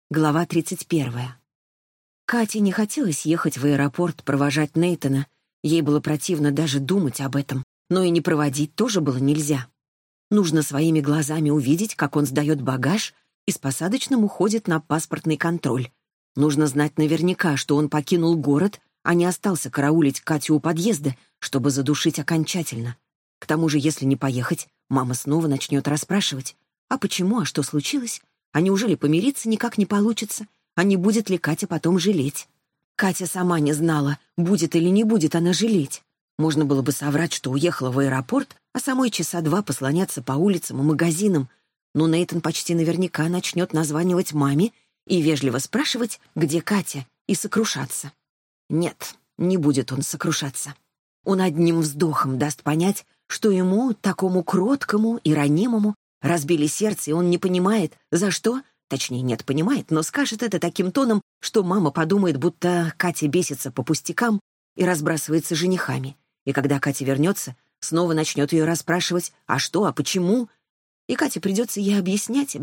Глава 31. Кате не хотелось ехать в аэропорт провожать Нейтана. Ей было противно даже думать об этом. Но и не проводить тоже было нельзя. Нужно своими глазами увидеть, как он сдает багаж и с посадочным уходит на паспортный контроль. Нужно знать наверняка, что он покинул город, а не остался караулить Катю у подъезда, чтобы задушить окончательно. К тому же, если не поехать, мама снова начнет расспрашивать. А почему, а что случилось? А неужели помириться никак не получится? А не будет ли Катя потом жалеть? Катя сама не знала, будет или не будет она жалеть. Можно было бы соврать, что уехала в аэропорт, а самой часа два послоняться по улицам и магазинам. Но Нейтан почти наверняка начнет названивать маме и вежливо спрашивать, где Катя, и сокрушаться. Нет, не будет он сокрушаться. Он одним вздохом даст понять, что ему, такому кроткому и ранимому, разбили сердце, и он не понимает, за что. Точнее, нет, понимает, но скажет это таким тоном, что мама подумает, будто Катя бесится по пустякам и разбрасывается женихами. И когда Катя вернется, снова начнет ее расспрашивать, а что, а почему? И Кате придется ей объяснять.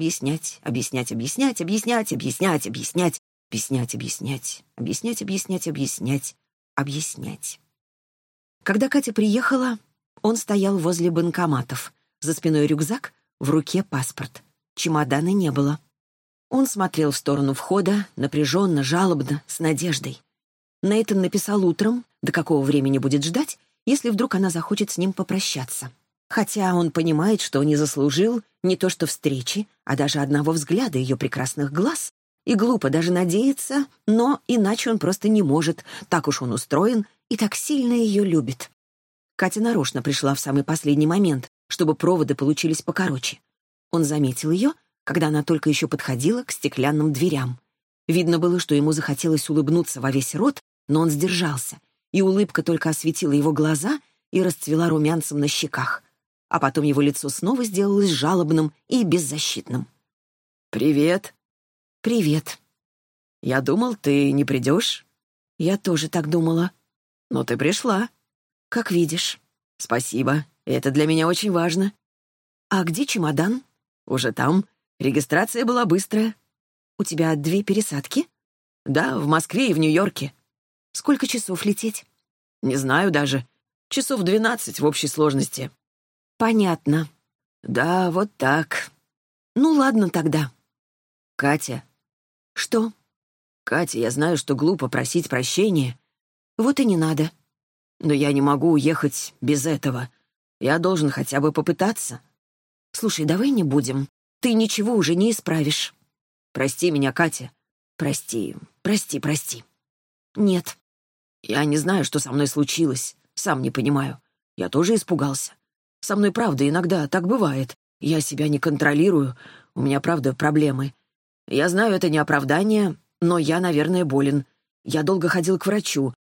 Когда Катя приехала, он стоял возле банкоматов. За спиной рюкзак, в руке паспорт. Чемодана не было. Он смотрел в сторону входа, напряженно, жалобно, с надеждой. Нейтан написал утром, до какого времени будет ждать, если вдруг она захочет с ним попрощаться. Хотя он понимает, что не заслужил не то что встречи, а даже одного взгляда ее прекрасных глаз, и глупо даже надеяться, но иначе он просто не может, так уж он устроен и так сильно ее любит. Катя нарочно пришла в самый последний момент, чтобы проводы получились покороче. Он заметил ее, когда она только еще подходила к стеклянным дверям. Видно было, что ему захотелось улыбнуться во весь рот, но он сдержался, и улыбка только осветила его глаза и расцвела румянцем на щеках. А потом его лицо снова сделалось жалобным и беззащитным. «Привет». «Привет». «Я думал, ты не придешь». «Я тоже так думала». «Но ты пришла». «Как видишь». «Спасибо. Это для меня очень важно». «А где чемодан?» «Уже там. Регистрация была быстрая». «У тебя 2 пересадки?» «Да, в Москве и в Нью-Йорке». «Сколько часов лететь?» «Не знаю даже. Часов 12 в общей сложности». «Понятно». «Да, вот так». «Ну ладно тогда». «Катя». «Что?» «Катя, я знаю, что глупо просить прощения». «Вот и не надо». «Но я не могу уехать без этого. Я должен хотя бы попытаться». «Слушай, давай не будем. Ты ничего уже не исправишь». «Прости меня, Катя». «Прости. «Нет». «Я не знаю, что со мной случилось. Сам не понимаю. Я тоже испугался. Со мной, правда, иногда так бывает. Я себя не контролирую. У меня, правда, проблемы. Я знаю, это не оправдание, но я, наверное, болен. Я долго ходил к врачу,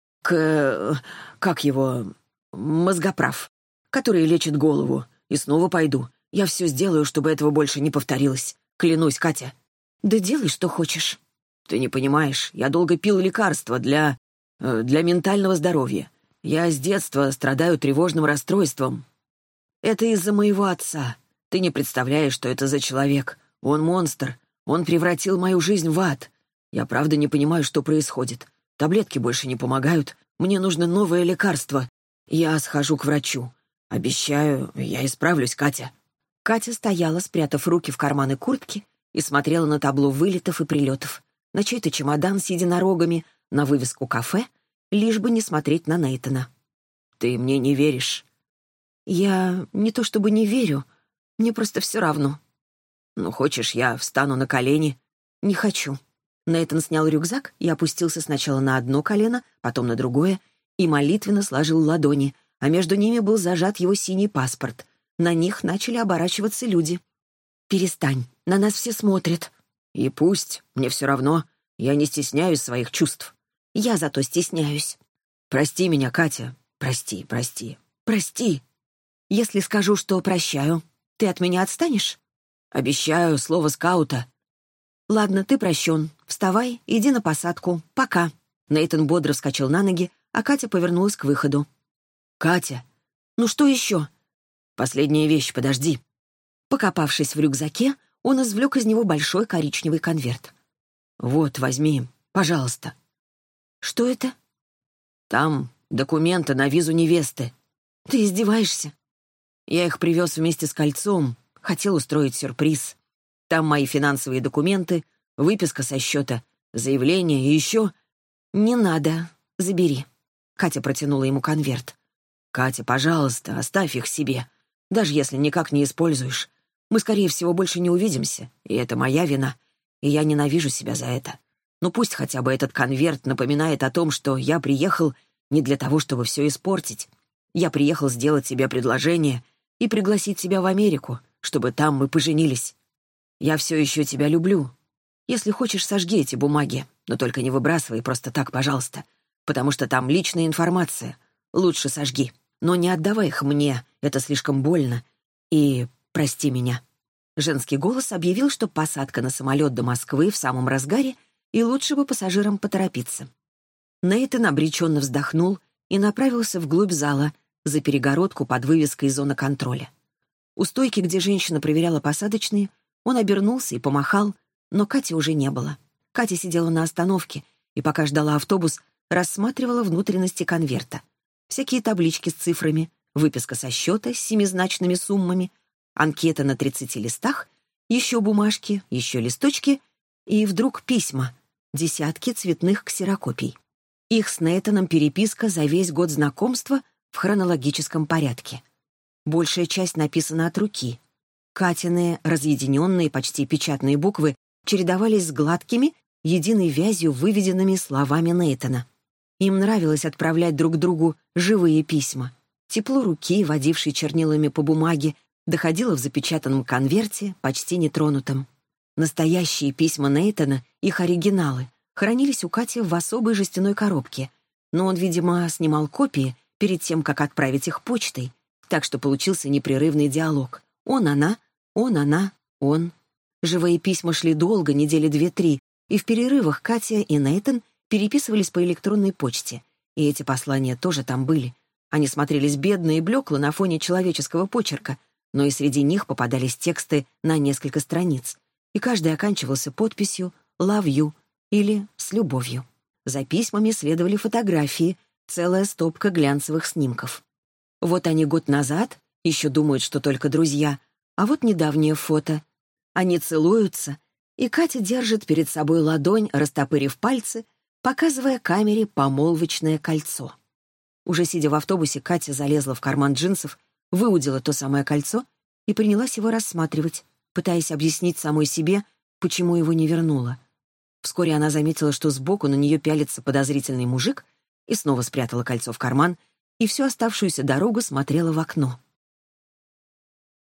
как его... мозгоправ, который лечит голову. И снова пойду. Я все сделаю, чтобы этого больше не повторилось. Клянусь, Катя». «Да делай, что хочешь». «Ты не понимаешь, я долго пил лекарства для ментального здоровья. Я с детства страдаю тревожным расстройством. Это из-за моего отца. Ты не представляешь, что это за человек. Он монстр. Он превратил мою жизнь в ад. Я правда не понимаю, что происходит. Таблетки больше не помогают. Мне нужно новое лекарство. Я схожу к врачу. Обещаю, я исправлюсь, Катя». Катя стояла, спрятав руки в карманы куртки, и смотрела на табло вылетов и прилетов, на чей-то чемодан с единорогами, на вывеску кафе, лишь бы не смотреть на Нейтана. «Ты мне не веришь?» «Я не то чтобы не верю, мне просто все равно». «Ну, хочешь, я встану на колени?» «Не хочу». Нейтан снял рюкзак и опустился сначала на одно колено, потом на другое, и молитвенно сложил ладони, а между ними был зажат его синий паспорт. На них начали оборачиваться люди. «Перестань, на нас все смотрят». «И пусть, мне все равно. Я не стесняюсь своих чувств». «Я зато стесняюсь». «Прости меня, Катя. Прости». «Прости. Если скажу, что прощаю, ты от меня отстанешь?» «Обещаю, слово скаута». «Ладно, ты прощен. Вставай, иди на посадку. Пока». Нейтан бодро вскочил на ноги, а Катя повернулась к выходу. «Катя». «Ну что еще?» «Последняя вещь, подожди». Покопавшись в рюкзаке, он извлек из него большой коричневый конверт. «Вот, возьми, пожалуйста». «Что это?» «Там документы на визу невесты». «Ты издеваешься?» «Я их привез вместе с кольцом, хотел устроить сюрприз. Там мои финансовые документы, выписка со счета, заявление и еще...» «Не надо, забери». Катя протянула ему конверт. «Катя, пожалуйста, оставь их себе, даже если никак не используешь. Мы, скорее всего, больше не увидимся, и это моя вина, и я ненавижу себя за это. Но пусть хотя бы этот конверт напоминает о том, что я приехал не для того, чтобы все испортить. Я приехал сделать тебе предложение и пригласить тебя в Америку, чтобы там мы поженились. Я все еще тебя люблю. Если хочешь, сожги эти бумаги, но только не выбрасывай просто так, пожалуйста, потому что там личная информация. Лучше сожги, но не отдавай их мне, это слишком больно. И прости меня». Женский голос объявил, что посадка на самолет до Москвы в самом разгаре, и лучше бы пассажирам поторопиться. Нейтан обреченно вздохнул и направился вглубь зала, за перегородку под вывеской «Зона контроля». У стойки, где женщина проверяла посадочные, он обернулся и помахал, но Кати уже не было. Катя сидела на остановке и, пока ждала автобус, рассматривала внутренности конверта. Всякие таблички с цифрами, выписка со счета с 7-значными суммами, анкета на 30 листах, еще бумажки, еще листочки и вдруг письма, десятки цветных ксерокопий. Их с Нейтаном переписка за весь год знакомства в хронологическом порядке. Большая часть написана от руки. Катины разъединенные, почти печатные буквы чередовались с гладкими, единой вязью выведенными словами Нейтана. Им нравилось отправлять друг другу живые письма. Тепло руки, водившей чернилами по бумаге, доходило в запечатанном конверте, почти нетронутом. Настоящие письма Нейтана, их оригиналы, хранились у Кати в особой жестяной коробке, но он, видимо, снимал копии перед тем, как отправить их почтой, так что получился непрерывный диалог. Он, она, он. Живые письма шли долго, недели 2-3, и в перерывах Катя и Нейтан переписывались по электронной почте, и эти послания тоже там были. Они смотрелись бедно и блекло на фоне человеческого почерка, но и среди них попадались тексты на несколько страниц, и каждый оканчивался подписью «Love you» или «С любовью». За письмами следовали фотографии, целая стопка глянцевых снимков. Вот они год назад, еще думают, что только друзья, а вот недавнее фото. Они целуются, и Катя держит перед собой ладонь, растопырив пальцы, показывая камере помолвочное кольцо. Уже сидя в автобусе, Катя залезла в карман джинсов, выудила то самое кольцо и принялась его рассматривать, пытаясь объяснить самой себе, почему его не вернула. Вскоре она заметила, что сбоку на нее пялится подозрительный мужик, и снова спрятала кольцо в карман, и всю оставшуюся дорогу смотрела в окно.